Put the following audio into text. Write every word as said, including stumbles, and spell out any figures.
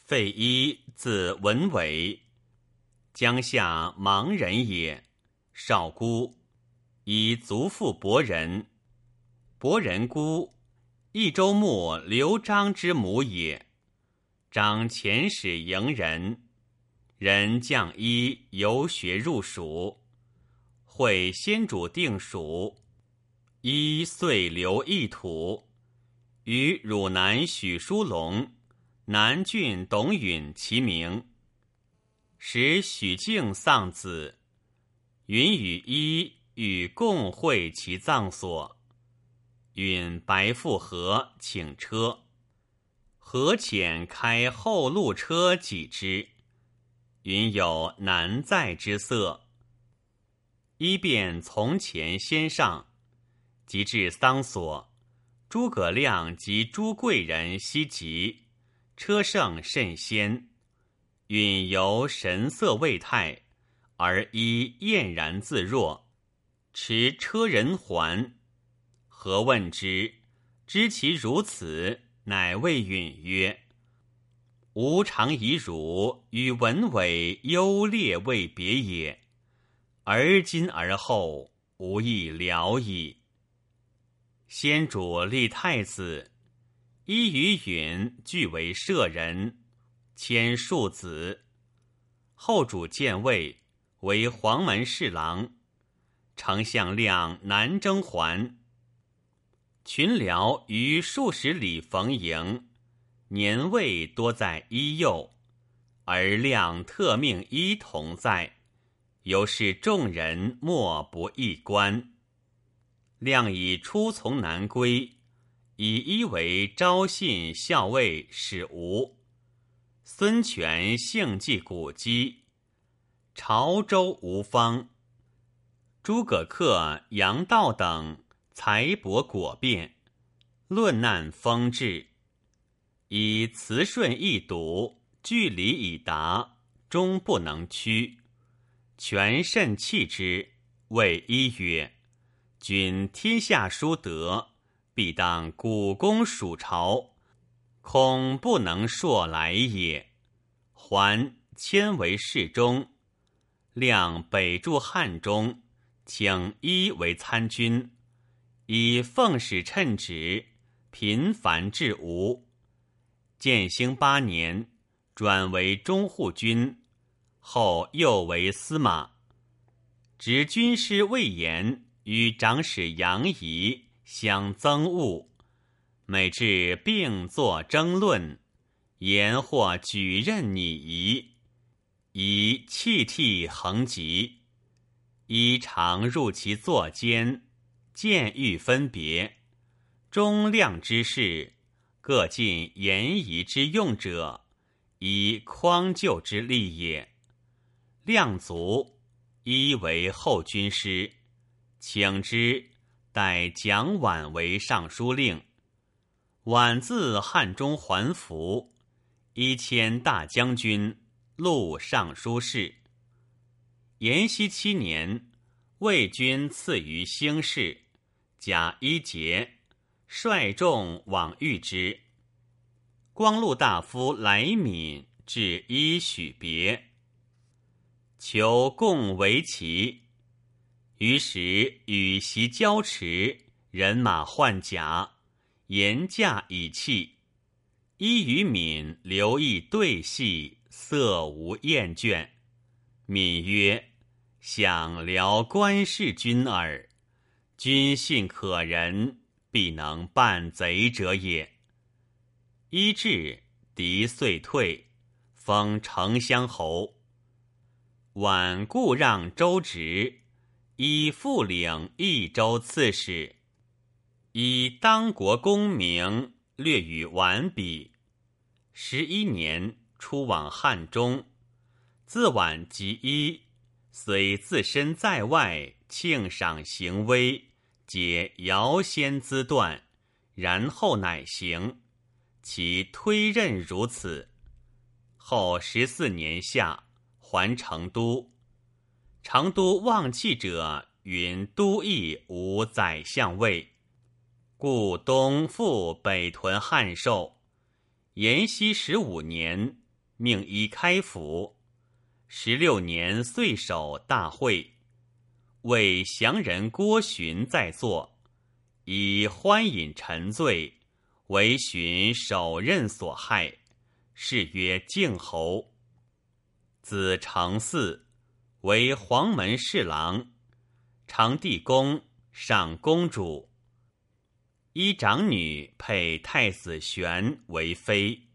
费祎，字文伟，江夏芒人也，少孤，以族父伯仁。伯仁姑，益州牧刘璋之母也。璋遣使迎人，人降衣游学入蜀，会先主定蜀，依遂留一土，与汝南许叔龙、南郡董允齐名。使许敬丧子，允与一与共会其葬所。允白复何请车，何遣开后路车几之，允有难载之色。一便从前先上，及至丧所，诸葛亮及诸贵人西集，车胜甚鲜。允由神色未泰，而一晏然自若，持车人还。何问之，知其如此，乃谓允曰：吾常以汝与文伟优劣未别也，而今而后，无亦了矣。先主立太子，一与允俱为舍人，迁庶子。后主建位，为黄门侍郎。丞相亮南征还，群僚于数十里逢迎，年位多在一右，而亮特命一同在，由是众人莫不一观。亮以初从南归，以一为昭信校尉使吴。孙权幸继古迹，潮州吴方。诸葛恪、杨道等才博果变，论难风致，以辞顺易读，据理以达，终不能屈。权甚弃之，谓一曰：君天下殊德，必当鼓功蜀朝，恐不能硕来也。还迁为侍中。亮北驻汉中，请一为参军，以奉使称职，频繁至吴。建兴八年，转为中护军，后又为司马。执军师魏延与长史杨仪相憎恶，每至并作争论，言或举刃拟夷，以弃替横疾。一常入其坐间，见欲分别。忠亮之事，各尽言仪之用者，以匡救之利也。亮卒，一为后军师，请之，代蒋琬为尚书令。琬自汉中还服，一迁大将军，录尚书事。延熙七年，魏军赐于兴市，甲一节，率众往遇之。光禄大夫来敏至一许别，求共为棋。于时与袭交持，人马换甲，言价以弃。一与敏留意对戏，色无厌倦。敏曰：想聊官事君耳，君信可人，必能办贼者也。一至，敌遂退，封丞相侯。琬故让州职，以复领益州刺史。以当国功名，略与琬比。十一年，出往汉中。自琬及一，虽自身在外，庆赏行威，皆遥先资断，然后乃行。其推任如此。后十四年夏，还成都。成都忘弃者云都邑无宰相位，故东复北屯汉寿。延熙十五年， 命以开府。十六年岁首大会，为降人郭循在座，以欢饮陈醉，为循首任所害，谥曰靖侯。子承嗣，为黄门侍郎，长地公上公主。依长女配太子玄为妃。